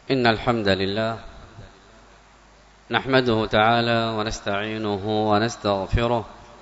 إن الحمد لله نحمده تعالى ونستعينه ونستغفره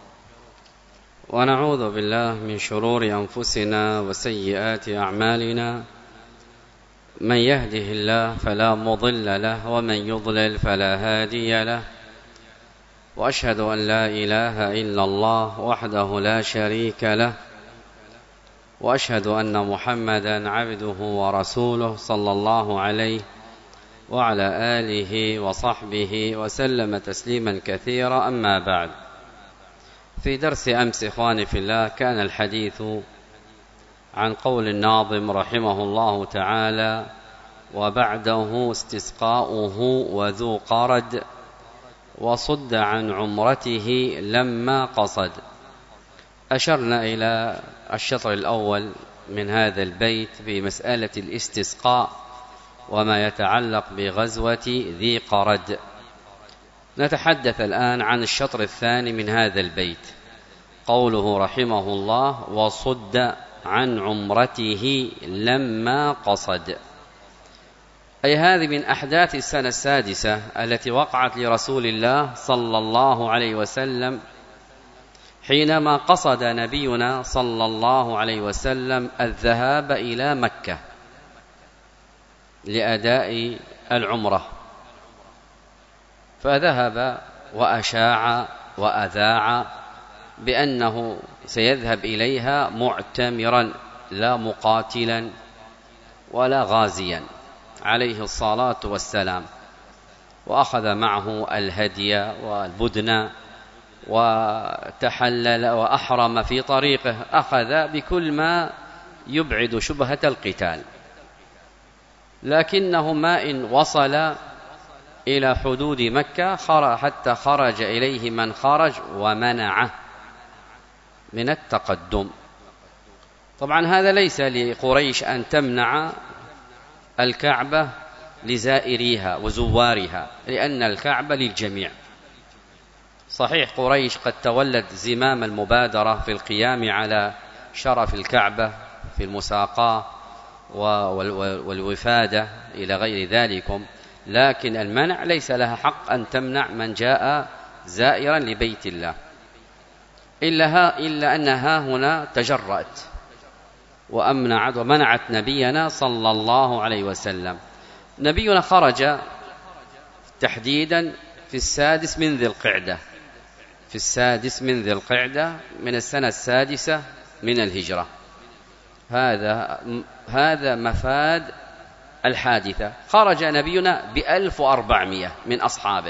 ونعوذ بالله من شرور أنفسنا وسيئات أعمالنا. من يهده الله فلا مضل له ومن يضلل فلا هادي له، وأشهد أن لا إله إلا الله وحده لا شريك له، وأشهد أن محمدا عبده ورسوله صلى الله عليه وعلى آله وصحبه وسلم تسليما كثيرا. أما بعد، في درس أمس إخواني في الله كان الحديث عن قول الناظم رحمه الله تعالى: وبعده استسقاؤه وذو قرد وصد عن عمرته لما قصد. أشرنا إلى الشطر الأول من هذا البيت في مسألة الاستسقاء وما يتعلق بغزوة ذي قرد. نتحدث الآن عن الشطر الثاني من هذا البيت، قوله رحمه الله: وصد عن عمرته لما قصد، أي هذه من أحداث السنة السادسة التي وقعت لرسول الله صلى الله عليه وسلم حينما قصد نبينا صلى الله عليه وسلم الذهاب إلى مكة لأداء العمرة، فذهب وأشاع وأذاع بأنه سيذهب إليها معتمرا لا مقاتلا ولا غازيا عليه الصلاة والسلام، وأخذ معه الهدي والبدن وتحلل وأحرم في طريقه، أخذ بكل ما يبعد شبهة القتال. لكنه ما إن وصل إلى حدود مكة حتى خرج إليه من خرج ومنعه من التقدم. طبعا هذا ليس لقريش أن تمنع الكعبة لزائريها وزوارها، لأن الكعبة للجميع. صحيح قريش قد تولت زمام المبادرة في القيام على شرف الكعبة في المساقاة والوفادة إلى غير ذلك، لكن المنع ليس لها حق أن تمنع من جاء زائرا لبيت الله، إلا أنها هنا تجرأت ومنعت نبينا صلى الله عليه وسلم. نبينا خرج تحديدا في السادس من ذي القعدة من السنة السادسة من الهجرة. هذا مفاد الحادثة. خرج نبينا ب1400 من أصحابه،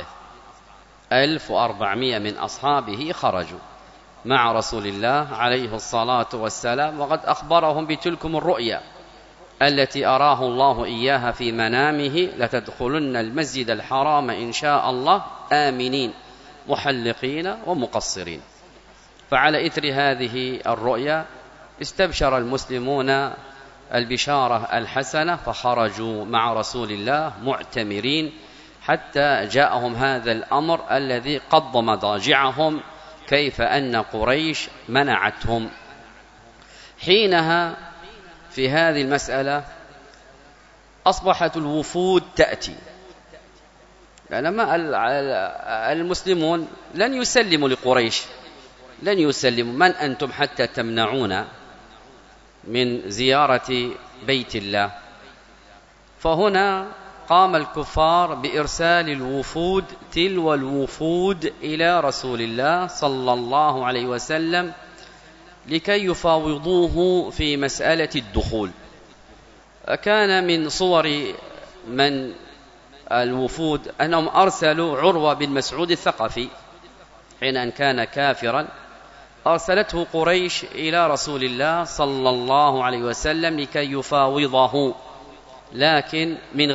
1400 من أصحابه خرجوا مع رسول الله عليه الصلاة والسلام، وقد أخبرهم بتلكم الرؤيا التي أراه الله إياها في منامه: لتدخلن المسجد الحرام إن شاء الله آمنين محلقين ومقصرين. فعلى إثر هذه الرؤيا استبشر المسلمون البشارة الحسنة، فخرجوا مع رسول الله معتمرين حتى جاءهم هذا الأمر الذي قض مضاجعهم، كيف أن قريش منعتهم. حينها في هذه المسألة أصبحت الوفود تأتي، لأنما المسلمون لن يسلموا لقريش، لن يسلموا: من أنتم حتى تمنعون من زيارة بيت الله؟ فهنا قام الكفار بإرسال الوفود تلو الوفود إلى رسول الله صلى الله عليه وسلم لكي يفاوضوه في مسألة الدخول. كان من صور من الوفود أنهم أرسلوا عروة بن مسعود الثقفي حين أن كان كافرا، أرسلته قريش إلى رسول الله صلى الله عليه وسلم لكي يفاوضه، لكن من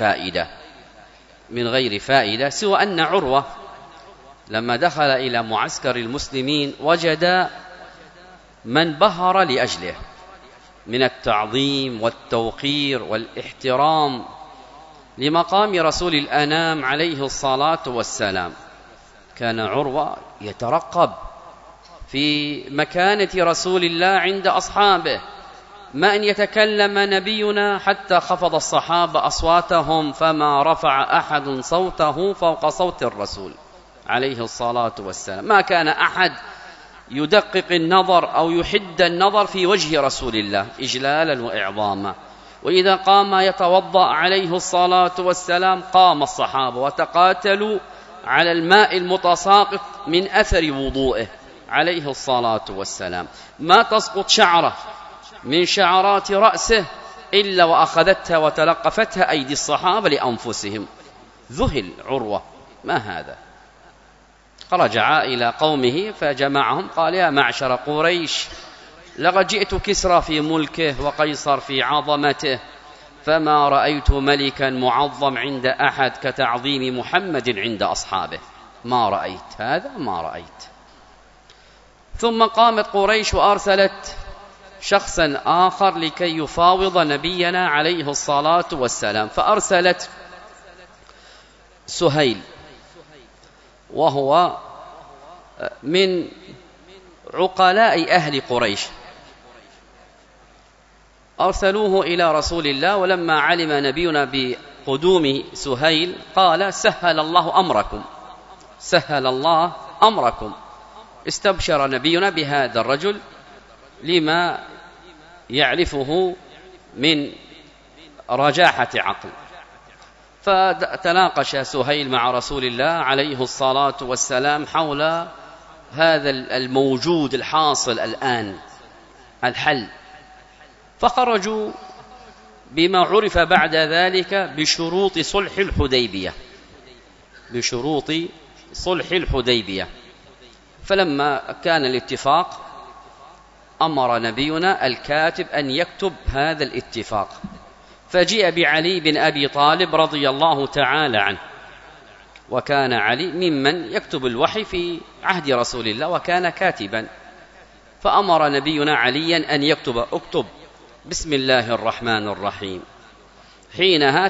غير فائدة، سوى أن عروة لما دخل إلى معسكر المسلمين وجد من بهر لأجله من التعظيم والتوقير والاحترام لمقام رسول الأنام عليه الصلاة والسلام. كان عروة يترقب في مكانة رسول الله عند أصحابه، ما أن يتكلم نبينا حتى خفض الصحابة أصواتهم فما رفع أحد صوته فوق صوت الرسول عليه الصلاة والسلام. ما كان أحد يدقق النظر أو يحد النظر في وجه رسول الله إجلالا وإعظاما. وإذا قام يتوضأ عليه الصلاة والسلام قام الصحابة وتقاتلوا على الماء المتساقط من أثر وضوئه عليه الصلاة والسلام. ما تسقط شعرة من شعرات رأسه إلا وأخذتها وتلقفتها أيدي الصحابة لأنفسهم. ذهل عروة، ما هذا؟ رجع إلى قومه فجمعهم قال: يا معشر قريش، لقد جئت كسرى في ملكه وقيصر في عظمته، فما رأيت ملكا معظم عند أحد كتعظيم محمد عند أصحابه. ما رأيت هذا، ما رأيت. ثم قامت قريش وأرسلت شخصا آخر لكي يفاوض نبينا عليه الصلاة والسلام، فأرسلت سهيل، وهو من عقلاء أهل قريش. أرسلوه إلى رسول الله، ولما علم نبينا بقدوم سهيل قال: سهل الله أمركم، سهل الله أمركم. استبشر نبينا بهذا الرجل لما يعرفه من رجاحة عقل. فتناقش سهيل مع رسول الله عليه الصلاة والسلام حول هذا الموجود الحاصل الآن، الحل. فخرجوا بما عرف بعد ذلك بشروط صلح الحديبية، بشروط صلح الحديبية. فلما كان الاتفاق أمر نبينا الكاتب أن يكتب هذا الاتفاق، فجيء بعلي بن أبي طالب رضي الله تعالى عنه، وكان علي ممن يكتب الوحي في عهد رسول الله وكان كاتبا. فأمر نبينا عليا أن يكتب: اكتب بسم الله الرحمن الرحيم. حينها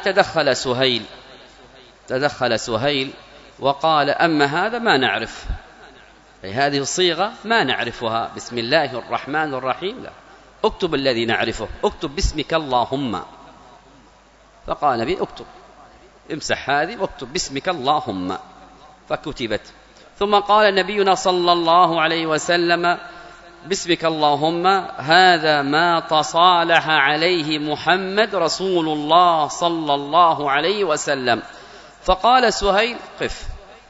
تدخل سهيل وقال: أما هذا ما نعرف، أي هذه الصيغة ما نعرفها، بسم الله الرحمن الرحيم لا، اكتب الذي نعرفه، اكتب باسمك اللهم. فقال النبي: اكتب، امسح هذه واكتب باسمك اللهم. فكتبت. ثم قال نبينا صلى الله عليه وسلم: باسمك اللهم، هذا ما تصالح عليه محمد رسول الله صلى الله عليه وسلم. فقال سهيل: قف.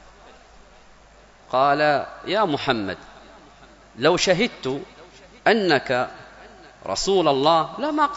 قال: يا محمد، لو شهدت أنك رسول الله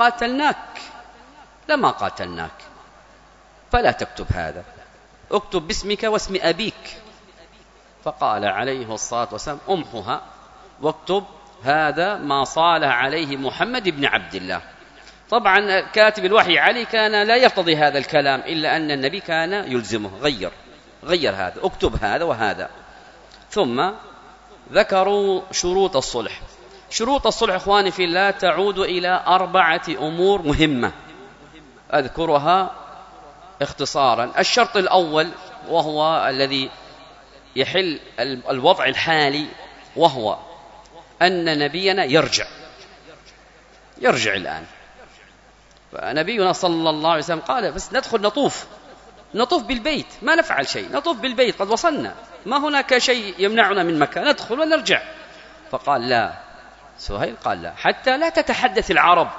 لما قاتلناك، فلا تكتب هذا، اكتب باسمك واسم أبيك. فقال عليه الصلاة والسلام: أمحها واكتب هذا ما صالح عليه محمد بن عبد الله. طبعا كاتب الوحي علي كان لا يرتضي هذا الكلام، إلا أن النبي كان يلزمه، غير هذا، اكتب هذا وهذا. ثم ذكروا شروط الصلح. شروط الصلح إخواني في الله تعود إلى 4 أمور مهمة أذكرها اختصارا. الشرط الأول، وهو الذي يحل الوضع الحالي، وهو أن نبينا يرجع الآن. فنبينا صلى الله عليه وسلم قال: بس ندخل نطوف بالبيت، ما نفعل شيء، نطوف بالبيت، قد وصلنا، ما هناك شيء يمنعنا من مكة، ندخل ونرجع. فقال: لا. سهيل قال: لا، حتى لا تتحدث العرب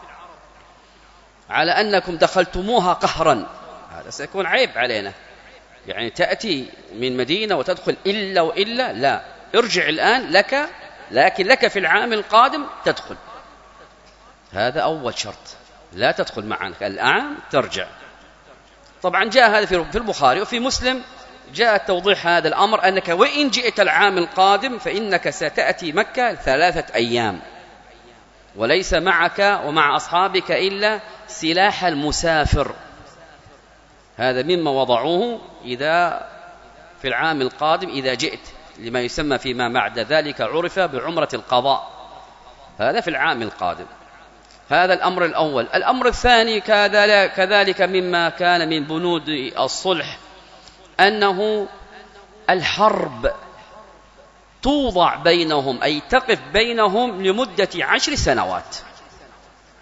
على أنكم دخلتموها قهرا، هذا سيكون عيب علينا، يعني تأتي من مدينة وتدخل إلا وإلا، لا، ارجع الآن، لكن لك في العام القادم تدخل. هذا أول شرط، لا تدخل معنا العام، ترجع. طبعا جاء هذا في البخاري، وفي مسلم جاء توضيح هذا الأمر، أنك وإن جئت العام القادم فإنك ستأتي مكة 3 أيام، وليس معك ومع أصحابك إلا سلاح المسافر. هذا مما وضعوه إذا في العام القادم إذا جئت، لما يسمى فيما بعد ذلك عرف بعمرة القضاء. هذا في العام القادم. هذا الأمر الأول. الأمر الثاني كذلك مما كان من بنود الصلح، أنه الحرب توضع بينهم، أي تقف بينهم لمدة 10 سنوات.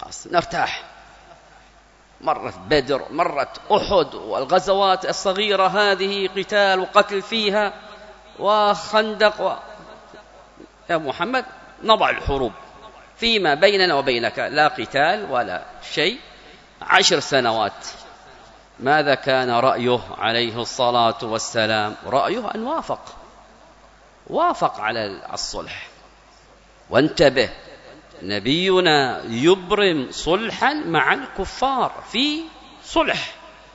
خلاص نرتاح. مرت بدر، مرت أحد، والغزوات الصغيرة هذه قتال وقتل فيها، وخندق يا محمد نضع الحروب فيما بيننا وبينك، لا قتال ولا شيء. 10 سنوات. ماذا كان رأيه عليه الصلاة والسلام؟ رأيه أن وافق على الصلح. وانتبه، نبينا يبرم صلحا مع الكفار، في صلح.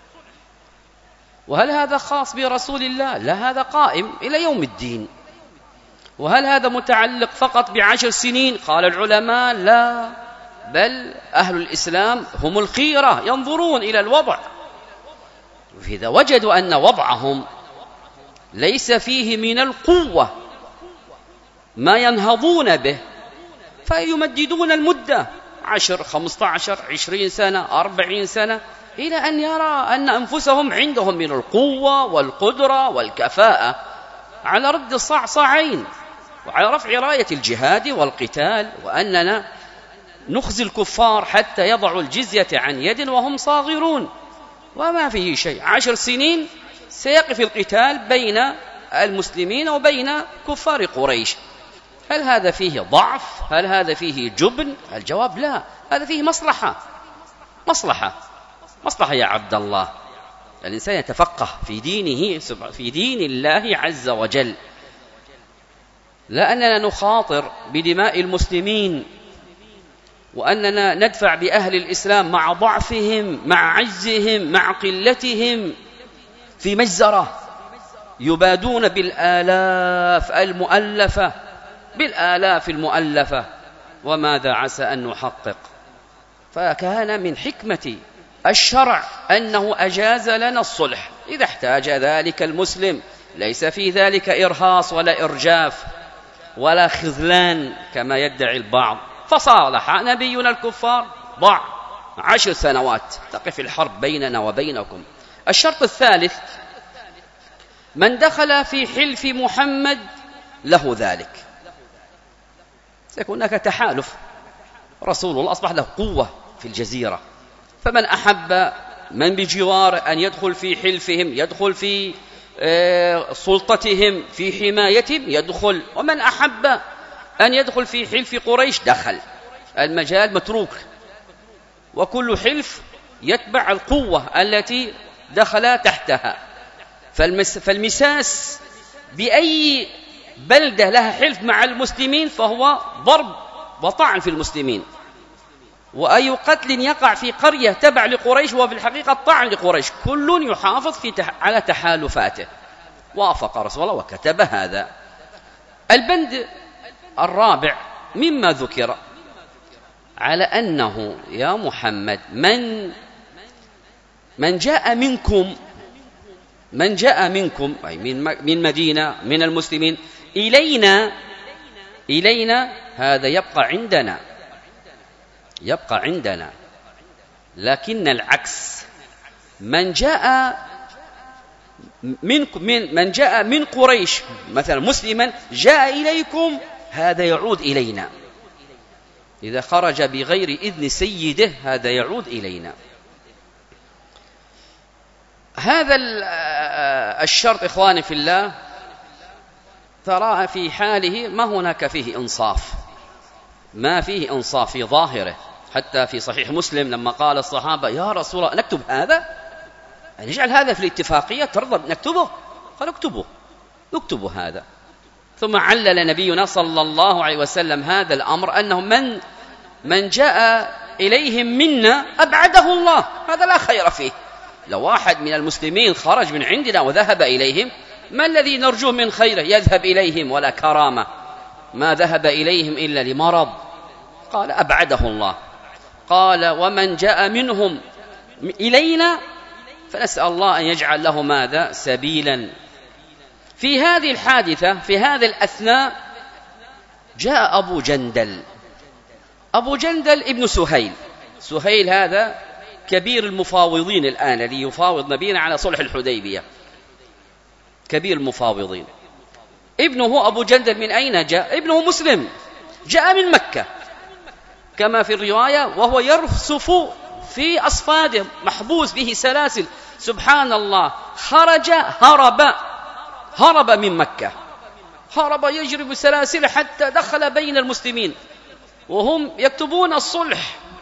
وهل هذا خاص برسول الله؟ لا، هذا قائم إلى يوم الدين. وهل هذا متعلق فقط ب10 سنين؟ قال العلماء لا، بل أهل الإسلام هم الخيرة، ينظرون إلى الوضع، فإذا وجدوا أن وضعهم ليس فيه من القوة ما ينهضون به فيمددون المدة 10 15 20 سنة 40 سنة، إلى أن يرى أن أنفسهم عندهم من القوة والقدرة والكفاءة على رد الصعصعين وعلى رفع راية الجهاد والقتال، وأننا نخزي الكفار حتى يضعوا الجزية عن يد وهم صاغرون. وما فيه شيء، 10 سنين سيقف القتال بين المسلمين وبين كفار قريش. هل هذا فيه ضعف؟ هل هذا فيه جبن؟ الجواب لا، هذا فيه مصلحة يا عبد الله. الإنسان يتفقه في دينه، في دين الله عز وجل، لا أننا نخاطر بدماء المسلمين، وأننا ندفع بأهل الإسلام مع ضعفهم، مع عجزهم، مع قلتهم في مجزرة، يبادون بالآلاف المؤلفة. وماذا عسى أن نحقق؟ فكان من حكمة الشرع أنه أجاز لنا الصلح إذا احتاج ذلك المسلم، ليس في ذلك إرهاص ولا إرجاف ولا خذلان كما يدعي البعض. فصالح نبينا الكفار، ضع 10 سنوات تقف الحرب بيننا وبينكم. الشرط الثالث: من دخل في حلف محمد له ذلك. سيكون هناك تحالف، رسول الله أصبح له قوة في الجزيرة، فمن أحب من بجوار أن يدخل في حلفهم، يدخل في سلطتهم، في حمايتهم يدخل، ومن أحب أن يدخل في حلف قريش دخل. المجال متروك، وكل حلف يتبع القوة التي دخل تحتها. فالمساس بأي بلدة لها حلف مع المسلمين فهو ضرب وطعن في المسلمين، وأي قتل يقع في قرية تبع لقريش وفي الحقيقة طعن لقريش. كل يحافظ على تحالفاته. وافق رسول الله وكتب هذا. البند الرابع مما ذكر على أنه يا محمد من جاء منكم أي من مدينة من المسلمين إلينا هذا يبقى عندنا، لكن العكس: من جاء من قريش مثلا مسلما جاء إليكم، هذا يعود إلينا. إذا خرج بغير إذن سيده هذا يعود إلينا. هذا الشرط إخواني في الله ترى في حاله ما هناك فيه إنصاف، ما فيه إنصاف في ظاهره. حتى في صحيح مسلم لما قال الصحابة: يا رسول الله نكتب هذا، نجعل هذا في الاتفاقية، ترضى نكتبه؟ قال: اكتبوا هذا. ثم علل نبينا صلى الله عليه وسلم هذا الأمر أنه من جاء إليهم منا أبعده الله، هذا لا خير فيه. لو واحد من المسلمين خرج من عندنا وذهب إليهم، ما الذي نرجوه من خيره؟ يذهب إليهم ولا كرامة، ما ذهب إليهم إلا لمرض. قال: أبعده الله. قال: ومن جاء منهم إلينا فنسأل الله أن يجعل له ماذا؟ سبيلا. في هذه الحادثة، في هذا الأثناء، جاء أبو جندل ابن سهيل هذا كبير المفاوضين الآن، الذي يفاوض نبينا على صلح الحديبية، كبير المفاوضين. ابنه أبو جندل من أين جاء؟ ابنه مسلم، جاء من مكة، كما في الرواية وهو يرفسف في أصفاده محبوس به سلاسل. سبحان الله، هرب من مكة، هرب يجري بسلاسل حتى دخل بين المسلمين وهم يكتبون الصلح.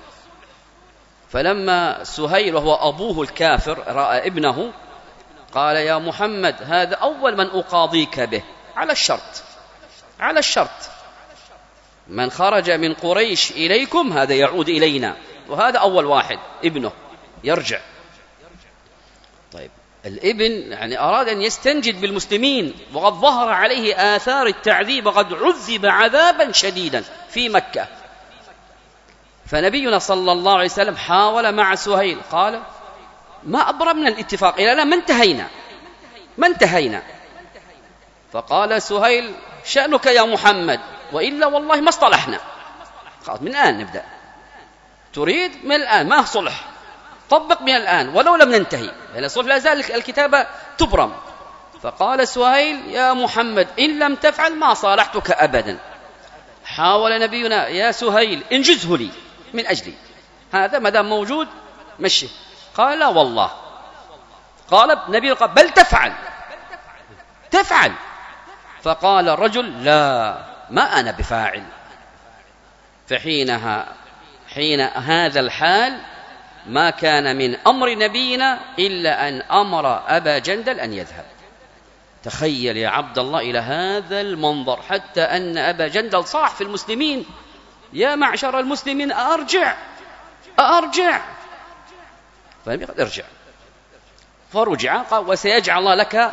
فلما سهيل وهو أبوه الكافر رأى ابنه قال: يا محمد، هذا أول من أقاضيك به على الشرط، من خرج من قريش إليكم هذا يعود إلينا، وهذا أول واحد ابنه يرجع. طيب، الابن يعني أراد أن يستنجد بالمسلمين، وقد ظهر عليه آثار التعذيب، وقد عذب عذابا شديدا في مكة. فنبينا صلى الله عليه وسلم حاول مع سهيل، قال: ما أبرمنا الاتفاق إلى الآن، ما انتهينا. فقال سهيل: شأنك يا محمد، وإلا والله ما اصطلحنا. خلاص، من الآن نبدأ، تريد من الآن، ما صلح، طبق من الآن ولو لم ننتهي، لأن الصلح لا زال الكتابة تبرم. فقال سهيل: يا محمد، إن لم تفعل ما صالحتك أبدا. حاول نبينا: يا سهيل، انجزه لي من أجلي، هذا ما دام موجود مشي. قال: لا والله. قال النبي: بل تفعل. فقال الرجل: لا، ما أنا بفاعل. حين هذا الحال ما كان من أمر نبينا إلا أن أمر أبا جندل أن يذهب. تخيل يا عبد الله إلى هذا المنظر، حتى أن أبا جندل صاح في المسلمين: يا معشر المسلمين، أرجع. فلم يقل: ارجع. فرجع. قال: وسيجعل الله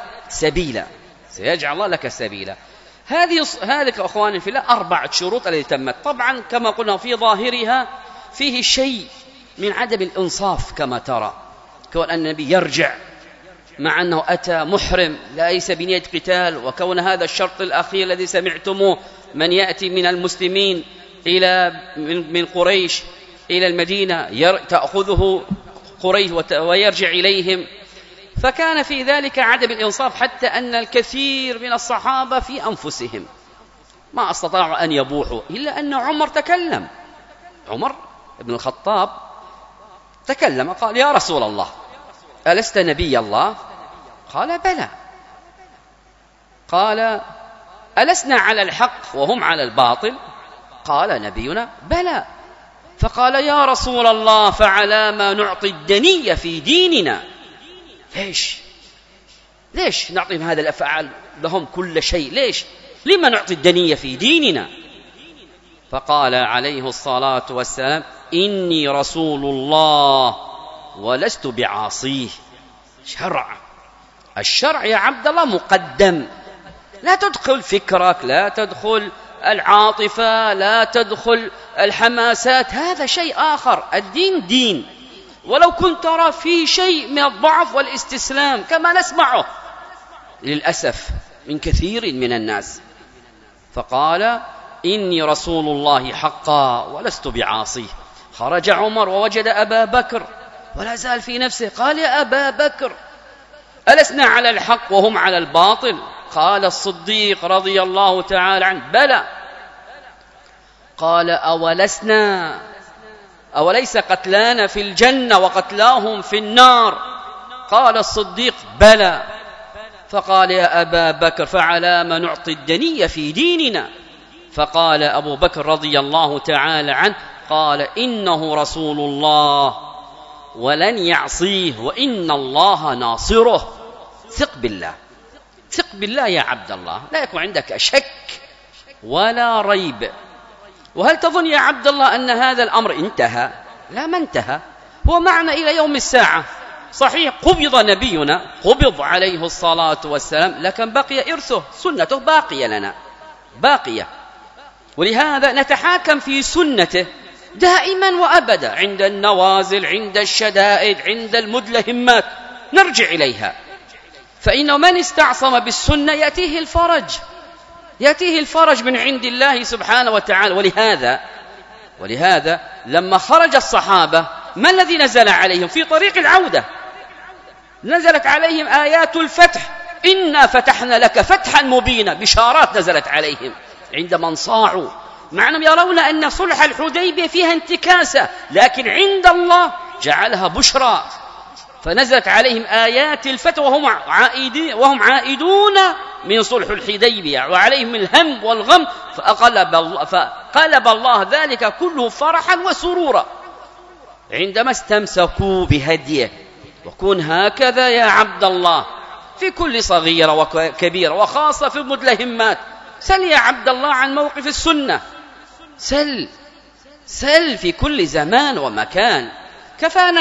لك سبيلا. هذه أخواني في الله 4 شروط التي تمت. طبعا كما قلنا في ظاهرها فيه شيء من عدم الإنصاف، كما ترى، كون أن النبي يرجع مع أنه أتى محرم ليس بنية قتال، وكون هذا الشرط الأخير الذي سمعتموه، من يأتي من المسلمين من قريش إلى المدينة تأخذه قريش ويرجع إليهم. فكان في ذلك عدم الإنصاف، حتى أن الكثير من الصحابة في أنفسهم ما استطاعوا أن يبوحوا، إلا أن عمر تكلم. عمر بن الخطاب تكلم، قال: يا رسول الله، ألست نبي الله؟ قال: بلى. قال: ألسنا على الحق وهم على الباطل؟ قال نبينا: بلى. فقال: يا رسول الله، فعلى ما نعطي الدنية في ديننا؟ ليش نعطيهم هذا الأفعال، لهم كل شيء، ليش؟ لما نعطي الدنية في ديننا؟ فقال عليه الصلاة والسلام: إني رسول الله ولست بعاصيه. الشرع يا عبد الله مقدم، لا تدخل فكرك، لا تدخل العاطفة، لا تدخل الحماسات، هذا شيء آخر. الدين دين، ولو كنت ترى فيه شيء من الضعف والاستسلام كما نسمعه للأسف من كثير من الناس. فقال: إني رسول الله حقا ولست بعاصيه. خرج عمر ووجد أبا بكر ولا زال في نفسه، قال: يا أبا بكر، ألسنا على الحق وهم على الباطل؟ قال الصديق رضي الله تعالى عنه: بلى. قال: أوليس قتلانا في الجنة وقتلاهم في النار؟ قال الصديق: بلى. فقال: يا أبا بكر، فعلى ما نعطي الدنية في ديننا؟ فقال أبو بكر رضي الله تعالى عنه: قال: إنه رسول الله ولن يعصيه، وإن الله ناصره. ثق بالله يا عبد الله، لا يكون عندك شك ولا ريب. وهل تظن يا عبد الله أن هذا الأمر انتهى؟ لا، ما انتهى، هو معنا إلى يوم الساعة. صحيح قبض نبينا، قبض عليه الصلاة والسلام، لكن بقي إرثه، سنته باقية لنا، باقية. ولهذا نتحاكم في سنته دائما وأبدا، عند النوازل، عند الشدائد، عند المدلهمات نرجع إليها. فإنه من استعصم بالسنة يأتيه الفرج من عند الله سبحانه وتعالى. ولهذا لما خرج الصحابة، ما الذي نزل عليهم في طريق العودة؟ نزلت عليهم آيات الفتح: إنا فتحنا لك فتحا مبينا. بشارات نزلت عليهم عندما انصاعوا مع أنهم يرون أن صلح الحديبية فيها انتكاسة، لكن عند الله جعلها بشرى، فنزلت عليهم آيات الفتح وهم عائدون من صلح الحديبية وعليهم الهم والغم، فقلب الله ذلك كله فرحا وسرورا عندما استمسكوا بهديه. وكن هكذا يا عبد الله في كل صغيرة وكبيرة، وخاصة في المدلهمات. سل يا عبد الله عن موقف السنة، سل في كل زمان ومكان. كفانا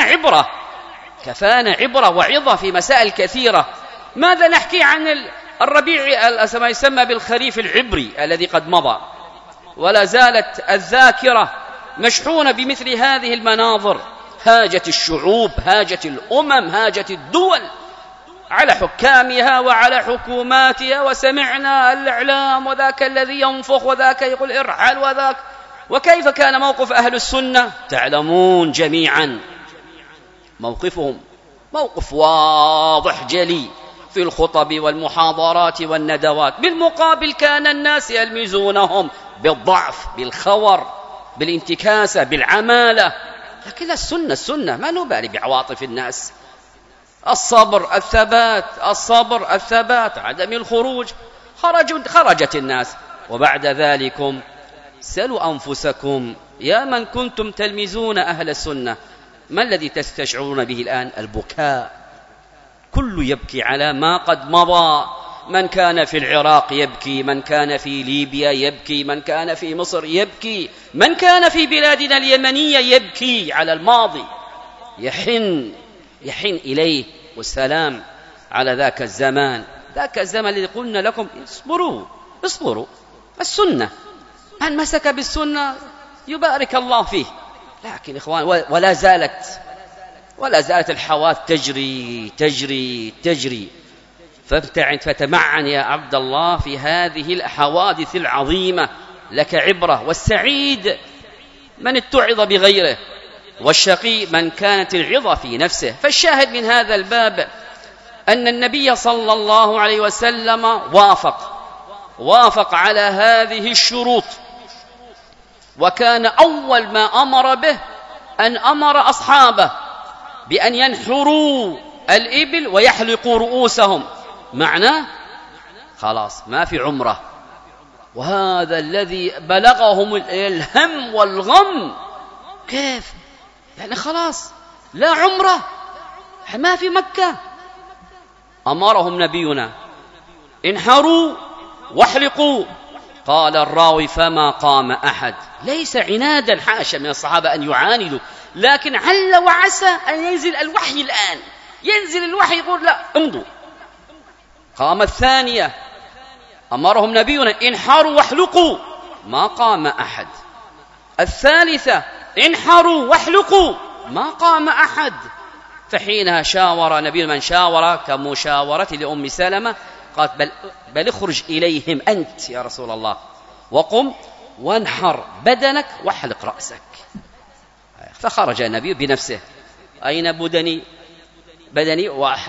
عبرة وعظة في مسائل كثيرة. ماذا نحكي عن الربيع ما يسمى بالخريف العبري الذي قد مضى، ولا زالت الذاكرة مشحونة بمثل هذه المناظر. هاجت الشعوب، هاجت الأمم، هاجت الدول على حكامها وعلى حكوماتها، وسمعنا الإعلام وذاك الذي ينفخ وذاك يقول ارحل وذاك. وكيف كان موقف أهل السنة؟ تعلمون جميعا موقفهم موقف واضح جلي في الخطب والمحاضرات والندوات. بالمقابل كان الناس يلمزونهم بالضعف، بالخور، بالانتكاسة، بالعمالة. لكن السنة ما نبالي بعواطف الناس. الصبر الثبات، عدم الخروج. خرجت الناس. وبعد ذلكم سلوا أنفسكم يا من كنتم تلمزون أهل السنة، ما الذي تستشعرون به الآن؟ البكاء. كل يبكي على ما قد مضى. من كان في العراق يبكي، من كان في ليبيا يبكي، من كان في مصر يبكي، من كان في بلادنا اليمنية يبكي على الماضي، يحن إليه. والسلام على ذاك الزمان الذي قلنا لكم اصبروا. السنة، من مسك بالسنة يبارك الله فيه. لكن إخوان، ولا زالت الحوادث تجري. فتمعن يا عبد الله في هذه الحوادث العظيمة، لك عبرة. والسعيد من اتعظ بغيره، والشقي من كانت العظة في نفسه. فالشاهد من هذا الباب أن النبي صلى الله عليه وسلم وافق على هذه الشروط، وكان أول ما أمر به أن أمر أصحابه بأن ينحروا الإبل ويحلقوا رؤوسهم. معناه خلاص ما في عمرة. وهذا الذي بلغهم الهم والغم. كيف يعني خلاص لا عمرة، ما في مكة. أمرهم نبينا انحروا واحلقوا. قال الراوي فما قام أحد. ليس عنادا، حاشا من الصحابة أن يعاندوا، لكن عل وعسى أن ينزل الوحي الآن، ينزل الوحي يقول لا امضوا. قام الثانية، أمرهم نبينا انحروا واحلقوا، ما قام أحد. الثالثة انحروا واحلقوا، ما قام أحد. فحينها شاور نبينا من شاور كمشاورة لأم سلمة، قالت بل اخرج إليهم أنت يا رسول الله، وقم وانحر بدنك واحلق رأسك. فخرج النبي بنفسه. أين بدني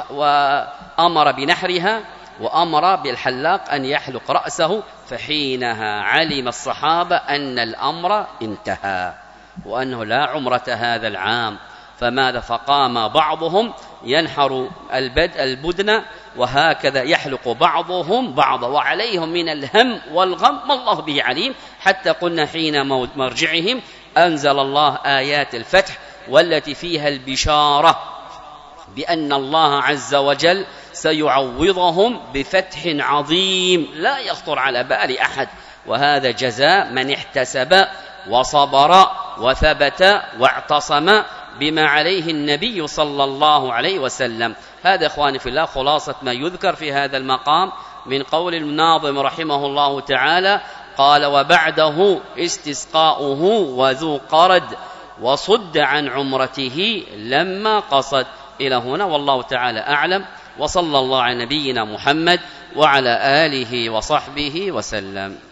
وأمر بنحرها، وأمر بالحلاق أن يحلق رأسه. فحينها علم الصحابة أن الأمر انتهى، وأنه لا عمرة هذا العام. فماذا؟ فقام بعضهم ينحر البدن، وهكذا يحلق بعضهم بعضا، وعليهم من الهم والغم ما الله به عليم. حتى قلنا حين مرجعهم أنزل الله آيات الفتح، والتي فيها البشارة بأن الله عز وجل سيعوضهم بفتح عظيم لا يخطر على بال أحد. وهذا جزاء من احتسب وصبر وثبت واعتصم بما عليه النبي صلى الله عليه وسلم. هذا إخواني في الله خلاصة ما يذكر في هذا المقام من قول الناظم رحمه الله تعالى. قال وبعده استسقاؤه وذو قرد، وصد عن عمرته لما قصد. إلى هنا والله تعالى أعلم، وصلى الله على نبينا محمد وعلى آله وصحبه وسلم.